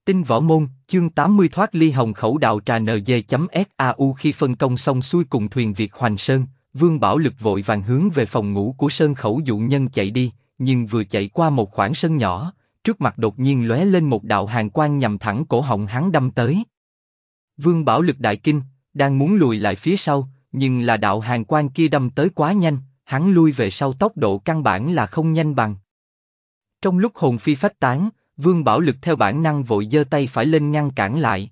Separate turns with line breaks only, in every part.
Tinh võ môn, chương 80 thoát ly hồng khẩu đạo trà NG.SAU. Khi phân công xong xuôi cùng thuyền Việt Hoành Sơn, Vương Bảo Lực vội vàng hướng về phòng ngủ của Sơn Khẩu dụ nhân chạy đi, nhưng vừa chạy qua một khoảng sân nhỏ, trước mặt đột nhiên lóe lên một đạo hàn quang nhằm thẳng cổ họng hắn đâm tới. Vương Bảo Lực đại kinh, đang muốn lùi lại phía sau, nhưng là đạo hàn quang kia đâm tới quá nhanh, hắn lui về sau tốc độ căn bản là không nhanh bằng. Trong lúc hồn phi phách tán, Vương Bảo Lực theo bản năng vội giơ tay phải lên ngăn cản lại.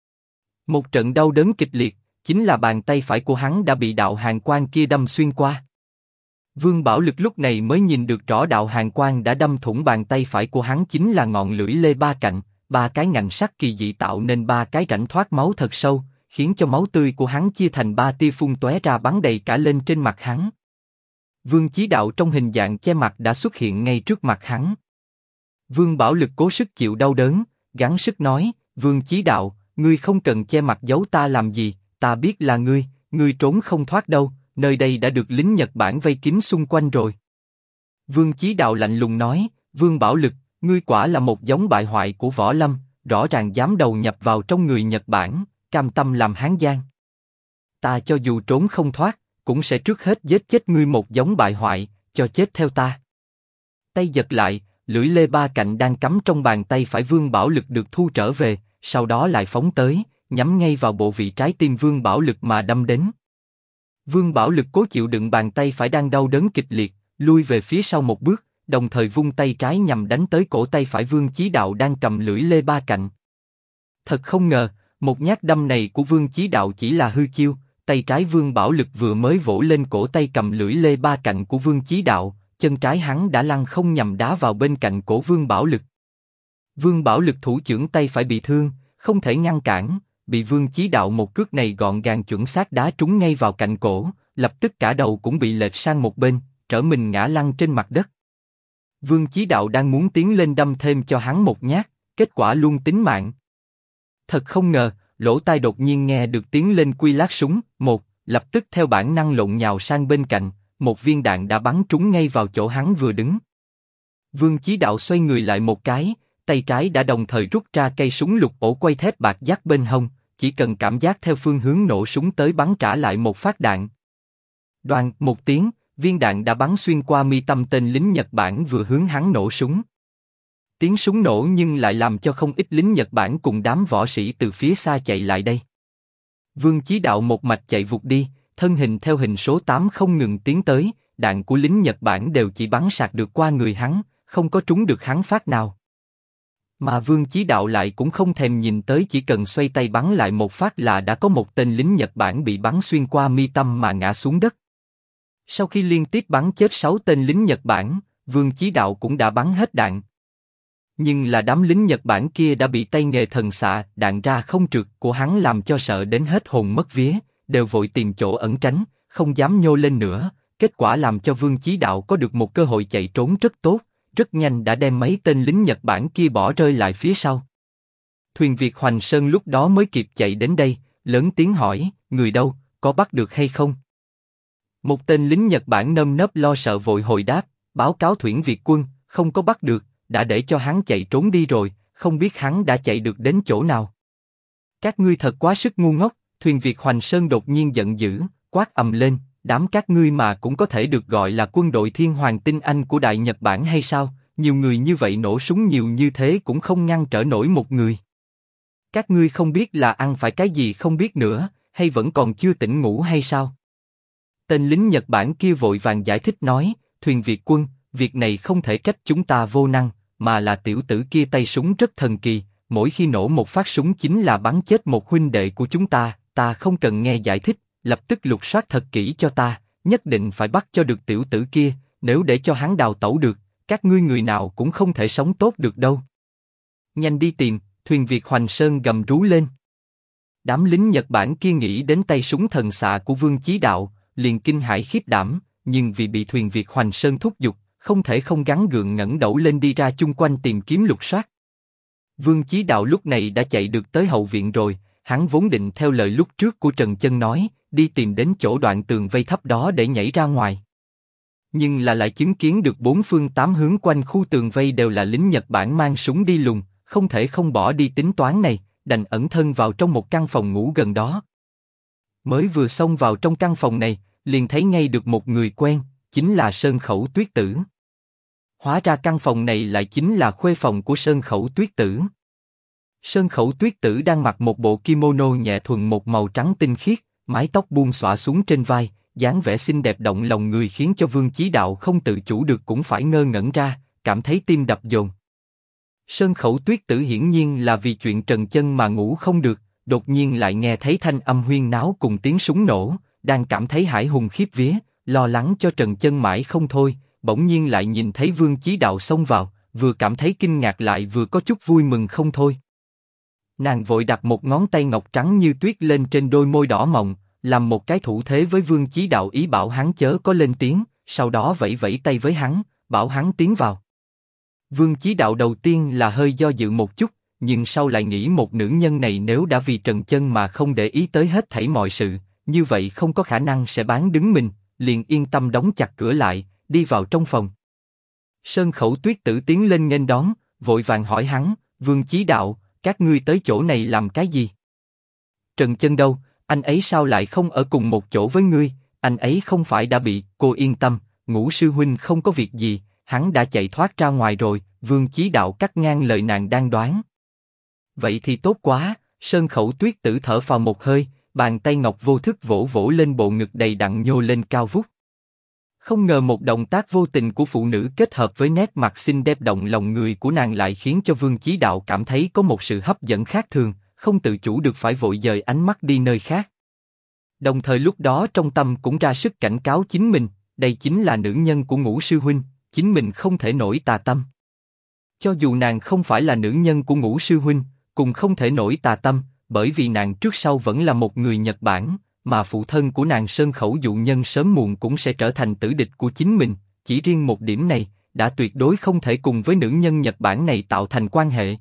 Một trận đau đớn kịch liệt, chính là bàn tay phải của hắn đã bị đạo hàn quang kia đâm xuyên qua. Vương Bảo Lực lúc này mới nhìn được rõ đạo hàn quang đã đâm thủng bàn tay phải của hắn chính là ngọn lưỡi lê ba cạnh, ba cái ngành sắt kỳ dị tạo nên ba cái rãnh thoát máu thật sâu, khiến cho máu tươi của hắn chia thành ba tia phun tóe ra bắn đầy cả lên trên mặt hắn. Vương Chí Đạo trong hình dạng che mặt đã xuất hiện ngay trước mặt hắn. Vương Bảo Lực cố sức chịu đau đớn, gắng sức nói, Vương Chí Đạo, ngươi không cần che mặt giấu ta làm gì, ta biết là ngươi trốn không thoát đâu, nơi đây đã được lính Nhật Bản vây kín xung quanh rồi. Vương Chí Đạo lạnh lùng nói, Vương Bảo Lực, ngươi quả là một giống bại hoại của võ lâm, rõ ràng dám đầu nhập vào trong người Nhật Bản, cam tâm làm Hán Giang. Ta cho dù trốn không thoát, cũng sẽ trước hết giết chết ngươi một giống bại hoại, cho chết theo ta. Tay giật lại, lưỡi lê ba cạnh đang cắm trong bàn tay phải Vương Bảo Lực được thu trở về, sau đó lại phóng tới, nhắm ngay vào bộ vị trái tim Vương Bảo Lực mà đâm đến. Vương Bảo Lực cố chịu đựng bàn tay phải đang đau đớn kịch liệt, lui về phía sau một bước, đồng thời vung tay trái nhằm đánh tới cổ tay phải Vương Chí Đạo đang cầm lưỡi lê ba cạnh. Thật không ngờ, một nhát đâm này của Vương Chí Đạo chỉ là hư chiêu, tay trái Vương Bảo Lực vừa mới vỗ lên cổ tay cầm lưỡi lê ba cạnh của Vương Chí Đạo, chân trái hắn đã lăn không nhằm đá vào bên cạnh cổ Vương Bảo Lực. Vương Bảo Lực thủ chưởng tay phải bị thương, không thể ngăn cản, bị Vương Chí Đạo một cước này gọn gàng chuẩn xác đá trúng ngay vào cạnh cổ, lập tức cả đầu cũng bị lệch sang một bên, trở mình ngã lăn trên mặt đất. Vương Chí Đạo đang muốn tiến lên đâm thêm cho hắn một nhát, kết quả luôn tính mạng. Thật không ngờ, lỗ tai đột nhiên nghe được tiếng lên quy lát súng, lập tức theo bản năng lộn nhào sang bên cạnh, một viên đạn đã bắn trúng ngay vào chỗ hắn vừa đứng. Vương Chí Đạo xoay người lại một cái, tay trái đã đồng thời rút ra cây súng lục ổ quay thép bạc giác bên hông, chỉ cần cảm giác theo phương hướng nổ súng tới bắn trả lại một phát đạn. Đoàng một tiếng, viên đạn đã bắn xuyên qua mi tâm tên lính Nhật Bản vừa hướng hắn nổ súng. Tiếng súng nổ nhưng lại làm cho không ít lính Nhật Bản cùng đám võ sĩ từ phía xa chạy lại đây. Vương Chí Đạo một mạch chạy vụt đi, thân hình theo hình số 8 không ngừng tiến tới, đạn của lính Nhật Bản đều chỉ bắn sạc được qua người hắn, không có trúng được hắn phát nào. Mà Vương Chí Đạo lại cũng không thèm nhìn tới, chỉ cần xoay tay bắn lại một phát là đã có một tên lính Nhật Bản bị bắn xuyên qua mi tâm mà ngã xuống đất. Sau khi liên tiếp bắn chết 6 tên lính Nhật Bản, Vương Chí Đạo cũng đã bắn hết đạn. Nhưng là đám lính Nhật Bản kia đã bị tay nghề thần xạ đạn ra không trượt của hắn làm cho sợ đến hết hồn mất vía, đều vội tìm chỗ ẩn tránh, không dám nhô lên nữa. Kết quả làm cho Vương Chí Đạo có được một cơ hội chạy trốn rất tốt, rất nhanh đã đem mấy tên lính Nhật Bản kia bỏ rơi lại phía sau. Thuyền Việt Hoành Sơn lúc đó mới kịp chạy đến đây, lớn tiếng hỏi, người đâu, có bắt được hay không? Một tên lính Nhật Bản nơm nớp lo sợ vội hồi đáp, báo cáo thuyền Việt quân, không có bắt được, đã để cho hắn chạy trốn đi rồi, không biết hắn đã chạy được đến chỗ nào. Các ngươi thật quá sức ngu ngốc. Thuyền Việt Hoành Sơn đột nhiên giận dữ, quát ầm lên, đám các ngươi mà cũng có thể được gọi là quân đội Thiên Hoàng tinh anh của Đại Nhật Bản hay sao? Nhiều người như vậy nổ súng nhiều như thế cũng không ngăn trở nổi một người. Các ngươi không biết là ăn phải cái gì không biết nữa, hay vẫn còn chưa tỉnh ngủ hay sao? Tên lính Nhật Bản kia vội vàng giải thích nói, thuyền Việt quân, việc này không thể trách chúng ta vô năng, mà là tiểu tử kia tay súng rất thần kỳ, mỗi khi nổ một phát súng chính là bắn chết một huynh đệ của chúng ta. Ta không cần nghe giải thích, lập tức lục soát thật kỹ cho ta, nhất định phải bắt cho được tiểu tử kia, nếu để cho hắn đào tẩu được, các ngươi người nào cũng không thể sống tốt được đâu. Nhanh đi tìm, thuyền Việt Hoành Sơn gầm rú lên. Đám lính Nhật Bản kia nghĩ đến tay súng thần xạ của Vương Chí Đạo, liền kinh hãi khiếp đảm, nhưng vì bị thuyền Việt Hoành Sơn thúc giục, không thể không gắng gượng ngẩng đầu lên đi ra chung quanh tìm kiếm lục soát. Vương Chí Đạo lúc này đã chạy được tới hậu viện rồi. Hắn vốn định theo lời lúc trước của Trần Chân nói, đi tìm đến chỗ đoạn tường vây thấp đó để nhảy ra ngoài. Nhưng là lại chứng kiến được bốn phương tám hướng quanh khu tường vây đều là lính Nhật Bản mang súng đi lùng, không thể không bỏ đi tính toán này, đành ẩn thân vào trong một căn phòng ngủ gần đó. Mới vừa xông vào trong căn phòng này, liền thấy ngay được một người quen, chính là Sơn Khẩu Tuyết Tử. Hóa ra căn phòng này lại chính là khuê phòng của Sơn Khẩu Tuyết Tử. Sơn Khẩu Tuyết Tử đang mặc một bộ kimono nhẹ thuần một màu trắng tinh khiết, mái tóc buông xõa xuống trên vai, dáng vẻ xinh đẹp động lòng người khiến cho Vương Chí Đạo không tự chủ được cũng phải ngơ ngẩn ra, cảm thấy tim đập dồn. Sơn Khẩu Tuyết Tử hiển nhiên là vì chuyện Trần Chân mà ngủ không được, đột nhiên lại nghe thấy thanh âm huyên náo cùng tiếng súng nổ, đang cảm thấy hãi hùng khiếp vía, lo lắng cho Trần Chân mãi không thôi, bỗng nhiên lại nhìn thấy Vương Chí Đạo xông vào, vừa cảm thấy kinh ngạc lại vừa có chút vui mừng không thôi. Nàng vội đặt một ngón tay ngọc trắng như tuyết lên trên đôi môi đỏ mọng, làm một cái thủ thế với Vương Chí Đạo ý bảo hắn chớ có lên tiếng, sau đó vẫy vẫy tay với hắn, bảo hắn tiến vào. Vương Chí Đạo đầu tiên là hơi do dự một chút, nhưng sau lại nghĩ một nữ nhân này nếu đã vì Trần Chân mà không để ý tới hết thảy mọi sự, như vậy không có khả năng sẽ bán đứng mình, liền yên tâm đóng chặt cửa lại, đi vào trong phòng. Sơn Khẩu Tuyết Tử tiến lên nghênh đón, vội vàng hỏi hắn, Vương Chí Đạo, các ngươi tới chỗ này làm cái gì? Trần Chân đâu, anh ấy sao lại không ở cùng một chỗ với ngươi? Anh ấy không phải đã bị? Cô yên tâm, Ngũ sư huynh không có việc gì, hắn đã chạy thoát ra ngoài rồi. Vương Chí Đạo cắt ngang lời nàng đang đoán. Vậy thì tốt quá. Sơn Khẩu Tuyết Tử thở phào một hơi, bàn tay ngọc vô thức vỗ vỗ lên bộ ngực đầy đặn nhô lên cao vút. Không ngờ một động tác vô tình của phụ nữ kết hợp với nét mặt xinh đẹp động lòng người của nàng lại khiến cho Vương Chí Đạo cảm thấy có một sự hấp dẫn khác thường, không tự chủ được phải vội dời ánh mắt đi nơi khác. Đồng thời lúc đó trong tâm cũng ra sức cảnh cáo chính mình, đây chính là nữ nhân của Ngũ sư huynh, chính mình không thể nổi tà tâm. Cho dù nàng không phải là nữ nhân của Ngũ sư huynh, cũng không thể nổi tà tâm, bởi vì nàng trước sau vẫn là một người Nhật Bản, mà phụ thân của nàng Sơn Khẩu Dụ Nhân sớm muộn cũng sẽ trở thành tử địch của chính mình. Chỉ riêng một điểm này, đã tuyệt đối không thể cùng với nữ nhân Nhật Bản này tạo thành quan hệ.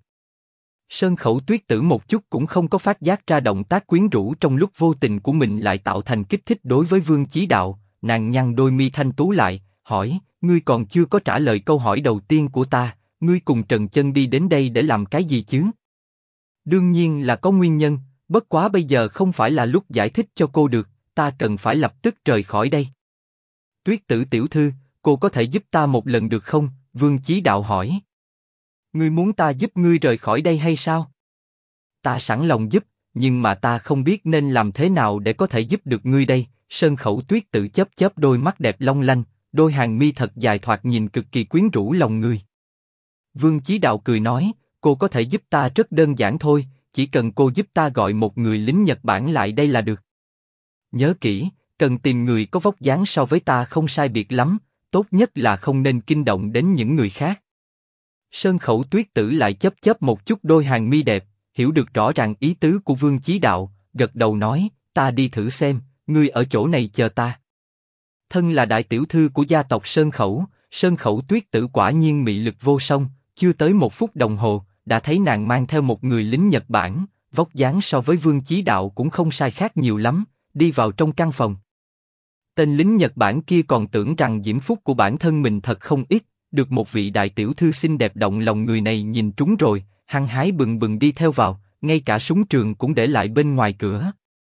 Sơn Khẩu Tuyết Tử một chút cũng không có phát giác ra động tác quyến rũ trong lúc vô tình của mình lại tạo thành kích thích đối với Vương Chí Đạo, nàng nhăn đôi mi thanh tú lại, hỏi, ngươi còn chưa có trả lời câu hỏi đầu tiên của ta, ngươi cùng Trần Chân đi đến đây để làm cái gì chứ? Đương nhiên là có nguyên nhân, bất quá bây giờ không phải là lúc giải thích cho cô được, ta cần phải lập tức rời khỏi đây. Tuyết Tử tiểu thư, cô có thể giúp ta một lần được không? Vương Chí Đạo hỏi. Ngươi muốn ta giúp ngươi rời khỏi đây hay sao? Ta sẵn lòng giúp, nhưng mà ta không biết nên làm thế nào để có thể giúp được ngươi đây. Sơn Khẩu Tuyết Tử chớp chớp đôi mắt đẹp long lanh, đôi hàng mi thật dài thoạt nhìn cực kỳ quyến rũ lòng người. Vương Chí Đạo cười nói, cô có thể giúp ta rất đơn giản thôi, chỉ cần cô giúp ta gọi một người lính Nhật Bản lại đây là được. Nhớ kỹ, cần tìm người có vóc dáng so với ta không sai biệt lắm, tốt nhất là không nên kinh động đến những người khác. Sơn Khẩu Tuyết Tử lại chớp chớp một chút đôi hàng mi đẹp, hiểu được rõ ràng ý tứ của Vương Chí Đạo, gật đầu nói, ta đi thử xem, ngươi ở chỗ này chờ ta. Thân là đại tiểu thư của gia tộc Sơn Khẩu Tuyết Tử quả nhiên mị lực vô song, chưa tới một phút đồng hồ, đã thấy nàng mang theo một người lính Nhật Bản, vóc dáng so với Vương Chí Đạo cũng không sai khác nhiều lắm, đi vào trong căn phòng. Tên lính Nhật Bản kia còn tưởng rằng diễm phúc của bản thân mình thật không ít, được một vị đại tiểu thư xinh đẹp động lòng người này nhìn trúng rồi, hăng hái bừng bừng đi theo vào, ngay cả súng trường cũng để lại bên ngoài cửa.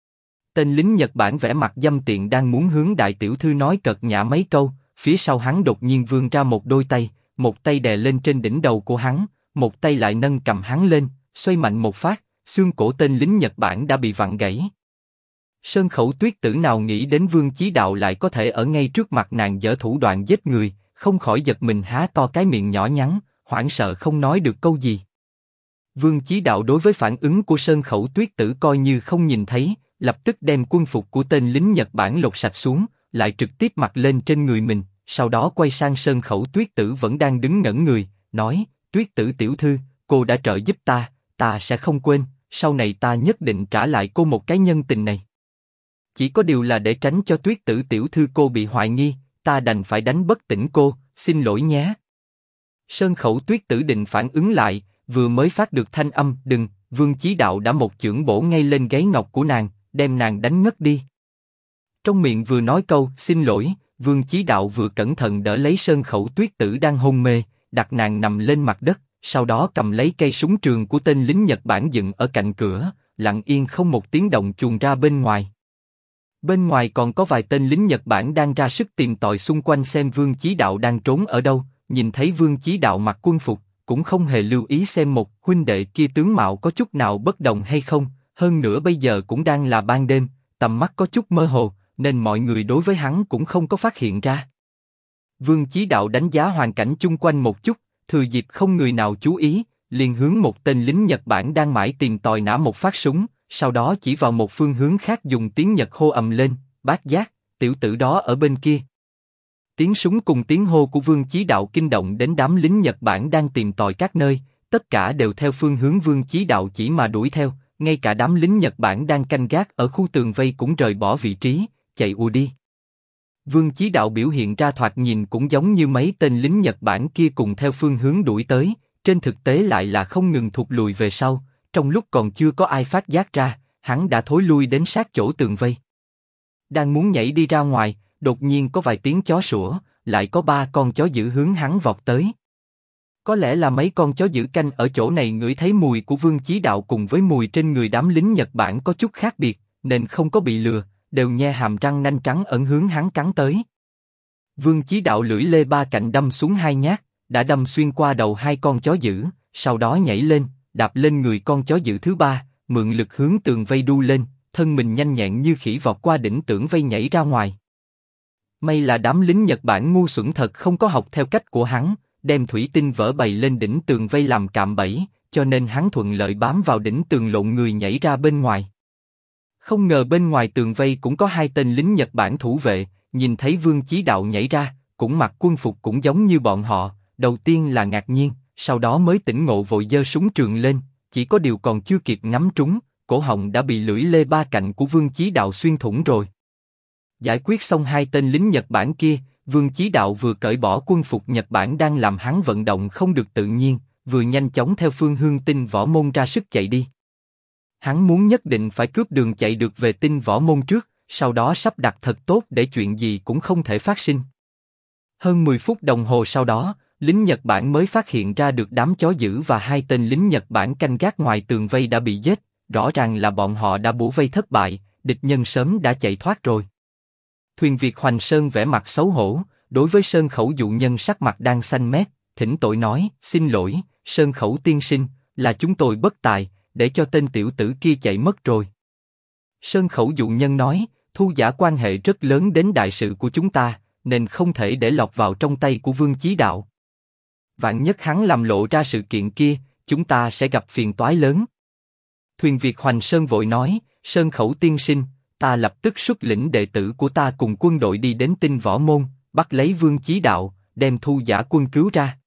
Tên lính Nhật Bản vẻ mặt dâm tiện đang muốn hướng đại tiểu thư nói cợt nhã mấy câu, phía sau hắn đột nhiên vươn ra một đôi tay, một tay đè lên trên đỉnh đầu của hắn, một tay lại nâng cầm hắn lên, xoay mạnh một phát, xương cổ tên lính Nhật Bản đã bị vặn gãy. Sơn Khẩu Tuyết Tử nào nghĩ đến Vương Chí Đạo lại có thể ở ngay trước mặt nàng giở thủ đoạn giết người, không khỏi giật mình há to cái miệng nhỏ nhắn, hoảng sợ không nói được câu gì. Vương Chí Đạo đối với phản ứng của Sơn Khẩu Tuyết Tử coi như không nhìn thấy, lập tức đem quân phục của tên lính Nhật Bản lột sạch xuống, lại trực tiếp mặc lên trên người mình, sau đó quay sang Sơn Khẩu Tuyết Tử vẫn đang đứng ngẩn người, nói, Tuyết Tử tiểu thư, cô đã trợ giúp ta, ta sẽ không quên, sau này ta nhất định trả lại cô một cái nhân tình này. Chỉ có điều là để tránh cho Tuyết Tử tiểu thư cô bị hoài nghi, ta đành phải đánh bất tỉnh cô, xin lỗi nhé. Sơn Khẩu Tuyết Tử định phản ứng lại, vừa mới phát được thanh âm, đừng, Vương Chí Đạo đã một chưởng bổ ngay lên gáy ngọc của nàng, đem nàng đánh ngất đi. Trong miệng vừa nói câu xin lỗi, Vương Chí Đạo vừa cẩn thận đỡ lấy Sơn Khẩu Tuyết Tử đang hôn mê, đặt nàng nằm lên mặt đất, sau đó cầm lấy cây súng trường của tên lính Nhật Bản dựng ở cạnh cửa, lặng yên không một tiếng động chuồn ra bên ngoài. Bên ngoài còn có vài tên lính Nhật Bản đang ra sức tìm tòi xung quanh xem Vương Chí Đạo đang trốn ở đâu, nhìn thấy Vương Chí Đạo mặc quân phục, cũng không hề lưu ý xem một huynh đệ kia tướng mạo có chút nào bất đồng hay không, hơn nữa bây giờ cũng đang là ban đêm, tầm mắt có chút mơ hồ, nên mọi người đối với hắn cũng không có phát hiện ra. Vương Chí Đạo đánh giá hoàn cảnh chung quanh một chút, thừa dịp không người nào chú ý, liền hướng một tên lính Nhật Bản đang mãi tìm tòi nã một phát súng, sau đó chỉ vào một phương hướng khác dùng tiếng Nhật hô ầm lên, Bác Giác, tiểu tử đó ở bên kia. Tiếng súng cùng tiếng hô của Vương Chí Đạo kinh động đến đám lính Nhật Bản đang tìm tòi các nơi, tất cả đều theo phương hướng Vương Chí Đạo chỉ mà đuổi theo, ngay cả đám lính Nhật Bản đang canh gác ở khu tường vây cũng rời bỏ vị trí, chạy ùa đi. Vương Chí Đạo biểu hiện ra thoạt nhìn cũng giống như mấy tên lính Nhật Bản kia cùng theo phương hướng đuổi tới, trên thực tế lại là không ngừng thụt lùi về sau, trong lúc còn chưa có ai phát giác ra, hắn đã thối lui đến sát chỗ tường vây. Đang muốn nhảy đi ra ngoài, đột nhiên có vài tiếng chó sủa, lại có 3 con chó dữ hướng hắn vọt tới. Có lẽ là mấy con chó dữ canh ở chỗ này ngửi thấy mùi của Vương Chí Đạo cùng với mùi trên người đám lính Nhật Bản có chút khác biệt, nên không có bị lừa, đều nhe hàm răng nanh trắng ẩn hướng hắn cắn tới. Vương Chí Đạo lưỡi lê ba cạnh đâm xuống 2 nhát, đã đâm xuyên qua đầu 2 con chó dữ, sau đó nhảy lên, đạp lên người con chó dữ thứ 3, mượn lực hướng tường vây đu lên, thân mình nhanh nhẹn như khỉ vọt qua đỉnh tường vây nhảy ra ngoài. May là đám lính Nhật Bản ngu xuẩn thật không có học theo cách của hắn, đem thủy tinh vỡ bày lên đỉnh tường vây làm cạm bẫy, cho nên hắn thuận lợi bám vào đỉnh tường lộn người nhảy ra bên ngoài. Không ngờ bên ngoài tường vây cũng có 2 tên lính Nhật Bản thủ vệ, nhìn thấy Vương Chí Đạo nhảy ra, cũng mặc quân phục cũng giống như bọn họ, đầu tiên là ngạc nhiên, sau đó mới tỉnh ngộ vội giơ súng trường lên, chỉ có điều còn chưa kịp ngắm trúng, cổ họng đã bị lưỡi lê ba cạnh của Vương Chí Đạo xuyên thủng rồi. Giải quyết xong 2 tên lính Nhật Bản kia, Vương Chí Đạo vừa cởi bỏ quân phục Nhật Bản đang làm hắn vận động không được tự nhiên, vừa nhanh chóng theo phương hướng Tinh Võ Môn ra sức chạy đi. Hắn muốn nhất định phải cướp đường chạy được về Tinh Võ Môn trước, sau đó sắp đặt thật tốt để chuyện gì cũng không thể phát sinh. Hơn 10 phút đồng hồ sau đó, lính Nhật Bản mới phát hiện ra được đám chó dữ và 2 tên lính Nhật Bản canh gác ngoài tường vây đã bị giết, rõ ràng là bọn họ đã bủa vây thất bại, địch nhân sớm đã chạy thoát rồi. Thuyền Việt Hoành Sơn vẻ mặt xấu hổ, đối với Sơn Khẩu dụ nhân sắc mặt đang xanh mét, thỉnh tội nói, xin lỗi, Sơn Khẩu tiên sinh, là chúng tôi bất tài, để cho tên tiểu tử kia chạy mất rồi. Sơn Khẩu dụ nhân nói, Thu Giả quan hệ rất lớn đến đại sự của chúng ta, nên không thể để lọt vào trong tay của Vương Chí Đạo. Vạn nhất hắn làm lộ ra sự kiện kia, chúng ta sẽ gặp phiền toái lớn. Thuyền Việt Hoành Sơn vội nói, Sơn Khẩu tiên sinh, ta lập tức xuất lĩnh đệ tử của ta cùng quân đội đi đến Tinh Võ Môn, bắt lấy Vương Chí Đạo, đem Thu Giả quân cứu ra.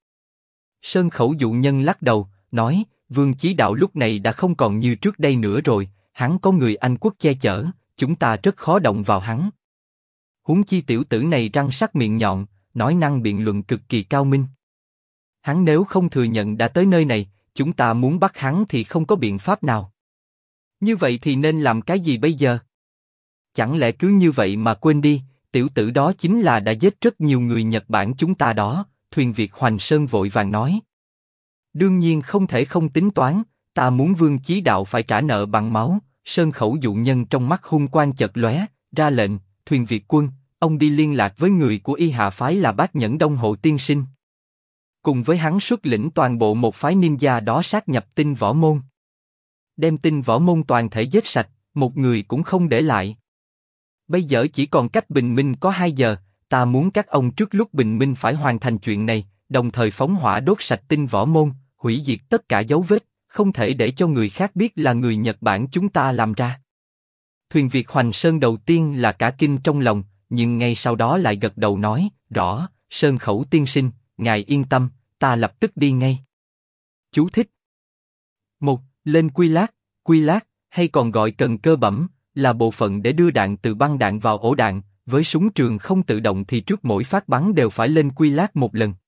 Sơn Khẩu dụ nhân lắc đầu, nói, Vương Chí Đạo lúc này đã không còn như trước đây nữa rồi, hắn có người Anh quốc che chở, chúng ta rất khó động vào hắn. Huống chi tiểu tử này răng sắc miệng nhọn, nói năng biện luận cực kỳ cao minh. Hắn nếu không thừa nhận đã tới nơi này, chúng ta muốn bắt hắn thì không có biện pháp nào. Như vậy thì nên làm cái gì bây giờ? Chẳng lẽ cứ như vậy mà quên đi, tiểu tử đó chính là đã giết rất nhiều người Nhật Bản chúng ta đó, Thuyền Việt Hoành Sơn vội vàng nói. Đương nhiên không thể không tính toán, ta muốn Vương Chí Đạo phải trả nợ bằng máu. Sơn Khẩu dụ nhân trong mắt hung quang chợt lóe, ra lệnh, Thuyền Việt quân, ông đi liên lạc với người của Y Hạ phái là Bác Nhẫn Đông Hộ tiên sinh. Cùng với hắn xuất lĩnh toàn bộ một phái ninja đó sát nhập Tinh Võ Môn. Đem Tinh Võ Môn toàn thể giết sạch, một người cũng không để lại. Bây giờ chỉ còn cách bình minh có 2 giờ, ta muốn các ông trước lúc bình minh phải hoàn thành chuyện này, đồng thời phóng hỏa đốt sạch Tinh Võ Môn, hủy diệt tất cả dấu vết, không thể để cho người khác biết là người Nhật Bản chúng ta làm ra. Thuyền Việt Hoành Sơn đầu tiên là cả kinh trong lòng, nhưng ngay sau đó lại gật đầu nói, rõ, Sơn Khẩu tiên sinh, ngài yên tâm, ta lập tức đi ngay. Chú thích 1. Lên quy lát, hay còn gọi cần cơ bẩm, là bộ phận để đưa đạn từ băng đạn vào ổ đạn, với súng trường không tự động thì trước mỗi phát bắn đều phải lên quy lát một lần.